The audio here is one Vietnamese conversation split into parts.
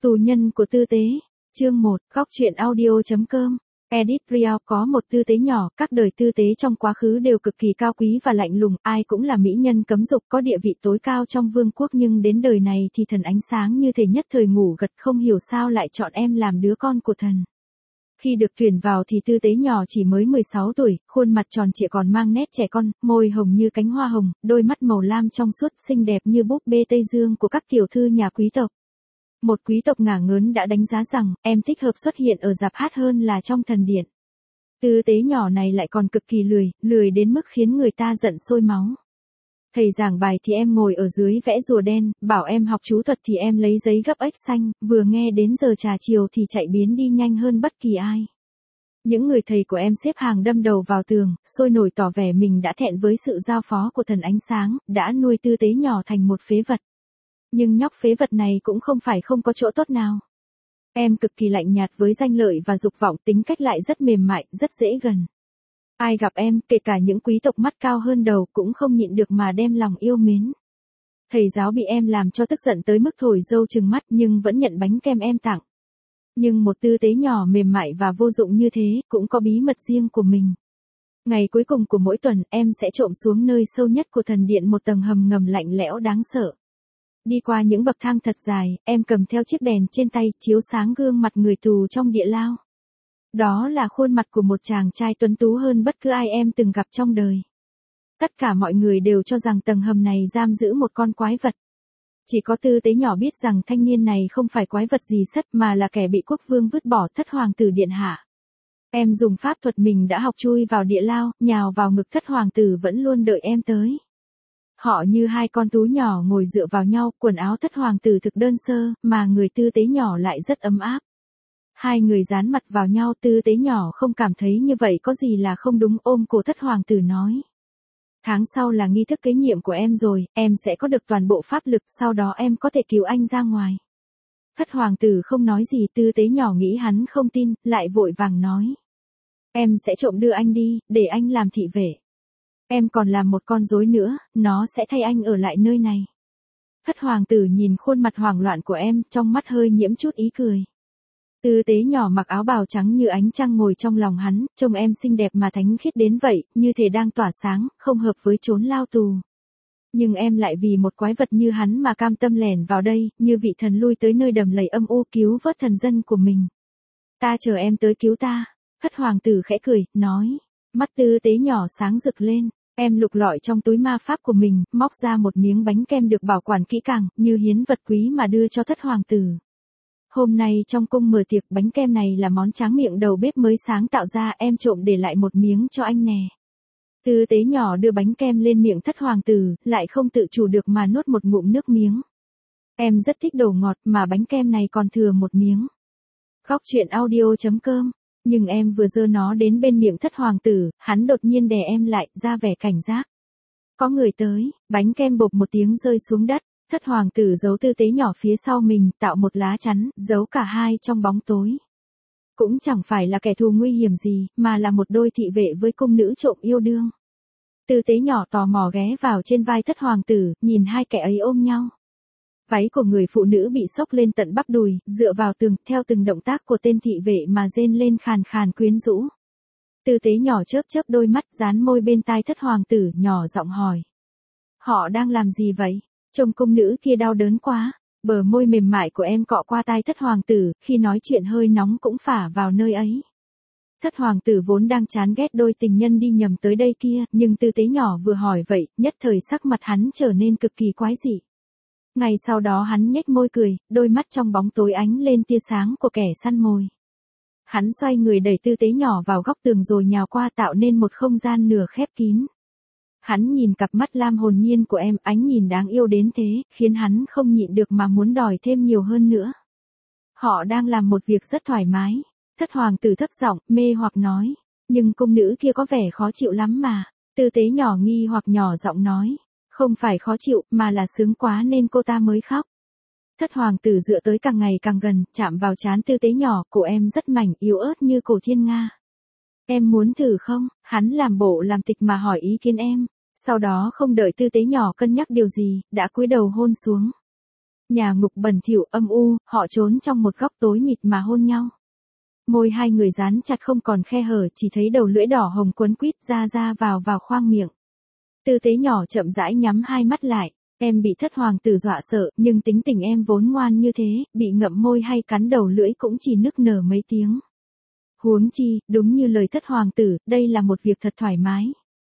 Tù nhân của tư tế. Chương 1, góc truyện audio.com. Edit Real có một tư tế nhỏ, các đời tư tế trong quá khứ đều cực kỳ cao quý và lạnh lùng, ai cũng là mỹ nhân cấm dục có địa vị tối cao trong vương quốc, nhưng đến đời này thì thần ánh sáng như thể nhất thời ngủ gật, không hiểu sao lại chọn em làm đứa con của thần. Khi được tuyển vào thì tư tế nhỏ chỉ mới 16 tuổi, khuôn mặt tròn trịa còn mang nét trẻ con, môi hồng như cánh hoa hồng, đôi mắt màu lam trong suốt xinh đẹp như búp bê Tây Dương của các tiểu thư nhà quý tộc. Một quý tộc ngả ngớn đã đánh giá rằng em thích hợp xuất hiện ở rạp hát hơn là trong thần điện. Tư tế nhỏ này lại còn cực kỳ lười đến mức khiến người ta giận sôi máu. Thầy giảng bài thì em ngồi ở dưới vẽ rùa đen, bảo em học chú thuật thì em lấy giấy gấp ếch xanh, vừa nghe đến giờ trà chiều thì chạy biến đi nhanh hơn bất kỳ ai. Những người thầy của em xếp hàng đâm đầu vào tường, sôi nổi tỏ vẻ mình đã thẹn với sự giao phó của thần ánh sáng, đã nuôi tư tế nhỏ thành một phế vật. Nhưng nhóc phế vật này cũng không phải không có chỗ tốt nào. Em cực kỳ lạnh nhạt với danh lợi và dục vọng, tính cách lại rất mềm mại, rất dễ gần. Ai gặp em, kể cả những quý tộc mắt cao hơn đầu cũng không nhịn được mà đem lòng yêu mến. Thầy giáo bị em làm cho tức giận tới mức thổi râu trừng mắt nhưng vẫn nhận bánh kem em tặng. Nhưng một tư tế nhỏ mềm mại và vô dụng như thế cũng có bí mật riêng của mình. Ngày cuối cùng của mỗi tuần em sẽ trộm xuống nơi sâu nhất của thần điện, một tầng hầm ngầm lạnh lẽo đáng sợ. Đi qua những bậc thang thật dài, em cầm theo chiếc đèn trên tay, chiếu sáng gương mặt người tù trong địa lao. Đó là khuôn mặt của một chàng trai tuấn tú hơn bất cứ ai em từng gặp trong đời. Tất cả mọi người đều cho rằng tầng hầm này giam giữ một con quái vật. Chỉ có tư tế nhỏ biết rằng thanh niên này không phải quái vật gì sất mà là kẻ bị quốc vương vứt bỏ, thất hoàng tử điện hạ. Em dùng pháp thuật mình đã học chui vào địa lao, nhào vào ngực thất hoàng tử vẫn luôn đợi em tới. Họ như hai con thú nhỏ ngồi dựa vào nhau, quần áo thất hoàng tử thực đơn sơ, mà người tư tế nhỏ lại rất ấm áp. Hai người dán mặt vào nhau, tư tế nhỏ không cảm thấy như vậy có gì là không đúng, ôm cổ thất hoàng tử nói. Tháng sau là nghi thức kế nhiệm của em rồi, em sẽ có được toàn bộ pháp lực, sau đó em có thể cứu anh ra ngoài. Thất hoàng tử không nói gì, tư tế nhỏ nghĩ hắn không tin, lại vội vàng nói. Em sẽ trộm đưa anh đi, để anh làm thị vệ. Em còn làm một con rối nữa, nó sẽ thay anh ở lại nơi này. Thất hoàng tử nhìn khuôn mặt hoảng loạn của em, trong mắt hơi nhiễm chút ý cười. Tư tế nhỏ mặc áo bào trắng như ánh trăng ngồi trong lòng hắn, trông em xinh đẹp mà thánh khiết đến vậy, như thể đang tỏa sáng, không hợp với chốn lao tù. Nhưng em lại vì một quái vật như hắn mà cam tâm lẻn vào đây, như vị thần lui tới nơi đầm lầy âm u cứu vớt thần dân của mình. Ta chờ em tới cứu ta. Thất hoàng tử khẽ cười, nói. Mắt tư tế nhỏ sáng rực lên. Em lục lọi trong túi ma pháp của mình, móc ra một miếng bánh kem được bảo quản kỹ càng, như hiến vật quý mà đưa cho thất hoàng tử. Hôm nay trong cung mở tiệc, bánh kem này là món tráng miệng đầu bếp mới sáng tạo ra, em trộm để lại một miếng cho anh nè. Tư tế nhỏ đưa bánh kem lên miệng thất hoàng tử, lại không tự chủ được mà nuốt một ngụm nước miếng. Em rất thích đồ ngọt mà bánh kem này còn thừa một miếng. Góc truyện audio.com. Nhưng em vừa giơ nó đến bên miệng thất hoàng tử, hắn đột nhiên đè em lại, ra vẻ cảnh giác. Có người tới, bánh kem bộp một tiếng rơi xuống đất, thất hoàng tử giấu tư tế nhỏ phía sau mình, tạo một lá chắn, giấu cả hai trong bóng tối. Cũng chẳng phải là kẻ thù nguy hiểm gì, mà là một đôi thị vệ với cung nữ trộm yêu đương. Tư tế nhỏ tò mò ghé vào trên vai thất hoàng tử, nhìn hai kẻ ấy ôm nhau. Váy của người phụ nữ bị xốc lên tận bắp đùi, dựa vào tường, theo từng động tác của tên thị vệ mà rên lên khàn khàn quyến rũ. Tư tế nhỏ chớp chớp đôi mắt, dán môi bên tai thất hoàng tử, nhỏ giọng hỏi. Họ đang làm gì vậy? Trông cung nữ kia đau đớn quá. Bờ môi mềm mại của em cọ qua tai thất hoàng tử, khi nói chuyện hơi nóng cũng phả vào nơi ấy. Thất hoàng tử vốn đang chán ghét đôi tình nhân đi nhầm tới đây kia, nhưng tư tế nhỏ vừa hỏi vậy, nhất thời sắc mặt hắn trở nên cực kỳ quái dị. Ngày sau đó hắn nhếch môi cười, đôi mắt trong bóng tối ánh lên tia sáng của kẻ săn mồi. Hắn xoay người đẩy tư tế nhỏ vào góc tường rồi nhào qua, tạo nên một không gian nửa khép kín. Hắn nhìn cặp mắt lam hồn nhiên của em, ánh nhìn đáng yêu đến thế, khiến hắn không nhịn được mà muốn đòi thêm nhiều hơn nữa. Họ đang làm một việc rất thoải mái. Thất hoàng tử thấp giọng, mê hoặc nói. Nhưng cung nữ kia có vẻ khó chịu lắm mà. Tư tế nhỏ nghi hoặc nhỏ giọng nói. Không phải khó chịu, mà là sướng quá nên cô ta mới khóc. Thất hoàng tử dựa tới càng ngày càng gần, chạm vào trán tư tế nhỏ, cổ em rất mảnh, yếu ớt như cổ thiên nga. Em muốn thử không? Hắn làm bộ làm tịch mà hỏi ý kiến em. Sau đó không đợi tư tế nhỏ cân nhắc điều gì, đã cúi đầu hôn xuống. Nhà ngục bẩn thỉu âm u, họ trốn trong một góc tối mịt mà hôn nhau. Môi hai người dán chặt không còn khe hở, chỉ thấy đầu lưỡi đỏ hồng quấn quýt ra vào khoang miệng. Tư tế nhỏ chậm rãi nhắm hai mắt lại. Em bị thất hoàng tử dọa sợ, nhưng tính tình em vốn ngoan như thế, bị ngậm môi hay cắn đầu lưỡi cũng chỉ nức nở mấy tiếng. Huống chi, đúng như lời thất hoàng tử, đây là một việc thật thoải mái.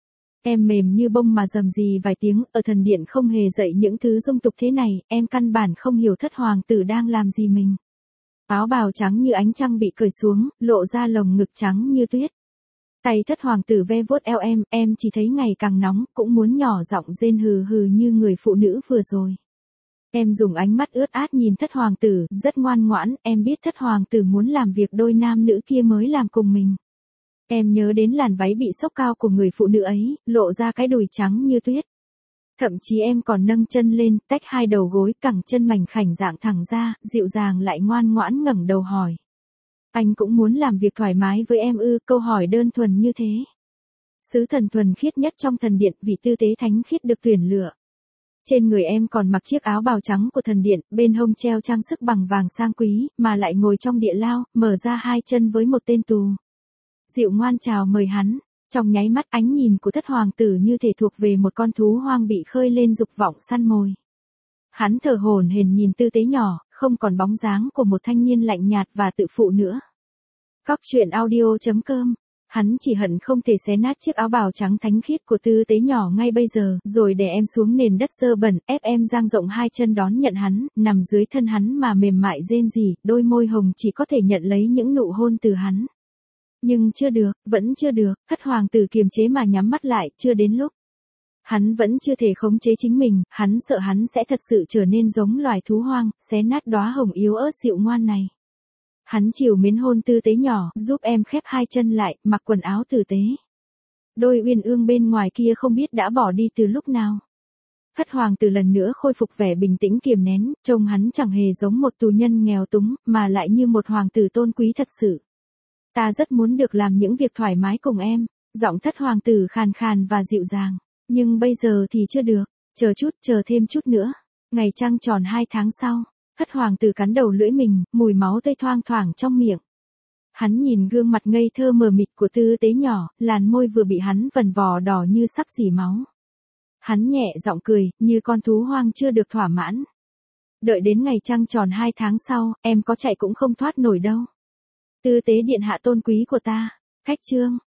Em mềm như bông mà rầm rì vài tiếng, ở thần điện không hề dạy những thứ dung tục thế này, em căn bản không hiểu thất hoàng tử đang làm gì mình. Áo bào trắng như ánh trăng bị cởi xuống, lộ ra lồng ngực trắng như tuyết. Tay thất hoàng tử ve vuốt eo em chỉ thấy ngày càng nóng, cũng muốn nhỏ giọng rên hừ hừ như người phụ nữ vừa rồi. Em dùng ánh mắt ướt át nhìn thất hoàng tử, rất ngoan ngoãn, em biết thất hoàng tử muốn làm việc đôi nam nữ kia mới làm cùng mình. Em nhớ đến làn váy bị xốc cao của người phụ nữ ấy, lộ ra cái đùi trắng như tuyết. Thậm chí em còn nâng chân lên, tách hai đầu gối, cẳng chân mảnh khảnh dạng thẳng ra, dịu dàng lại ngoan ngoãn ngẩng đầu hỏi. Anh cũng muốn làm việc thoải mái với em ư? Câu hỏi đơn thuần như thế. Sứ thần thuần khiết nhất trong thần điện, vì tư tế thánh khiết được tuyển lựa. Trên người em còn mặc chiếc áo bào trắng của thần điện, bên hông treo trang sức bằng vàng sang quý, mà lại ngồi trong địa lao, mở ra hai chân với một tên tù. Dịu ngoan chào mời hắn. Trong nháy mắt ánh nhìn của thất hoàng tử như thể thuộc về một con thú hoang bị khơi lên dục vọng săn mồi. Hắn thở hổn hển nhìn tư tế nhỏ, không còn bóng dáng của một thanh niên lạnh nhạt và tự phụ nữa. Cóc truyện audio.com. Hắn chỉ hận không thể xé nát chiếc áo bào trắng thánh khiết của tư tế nhỏ ngay bây giờ, rồi đè em xuống nền đất dơ bẩn, ép em dang rộng hai chân đón nhận hắn, nằm dưới thân hắn mà mềm mại rên rỉ, đôi môi hồng chỉ có thể nhận lấy những nụ hôn từ hắn. Nhưng chưa được, vẫn chưa được, thất hoàng tử kiềm chế mà nhắm mắt lại, chưa đến lúc. Hắn vẫn chưa thể khống chế chính mình, hắn sợ hắn sẽ thật sự trở nên giống loài thú hoang, xé nát đóa hồng yếu ớt dịu ngoan này. Hắn chiều mến hôn tư tế nhỏ, giúp em khép hai chân lại, mặc quần áo tử tế. Đôi uyên ương bên ngoài kia không biết đã bỏ đi từ lúc nào. Thất hoàng tử lần nữa khôi phục vẻ bình tĩnh kiềm nén, trông hắn chẳng hề giống một tù nhân nghèo túng, mà lại như một hoàng tử tôn quý thật sự. Ta rất muốn được làm những việc thoải mái cùng em, giọng thất hoàng tử khàn khàn và dịu dàng. Nhưng bây giờ thì chưa được, chờ thêm chút nữa. Ngày trăng tròn 2 tháng sau, thất hoàng tử cắn đầu lưỡi mình, mùi máu tươi thoang thoảng trong miệng. Hắn nhìn gương mặt ngây thơ mờ mịt của tư tế nhỏ, làn môi vừa bị hắn vần vò đỏ như sắp rỉ máu. Hắn nhẹ giọng cười, như con thú hoang chưa được thỏa mãn. Đợi đến ngày trăng tròn 2 tháng sau, em có chạy cũng không thoát nổi đâu. Tư tế điện hạ tôn quý của ta. Khách chương.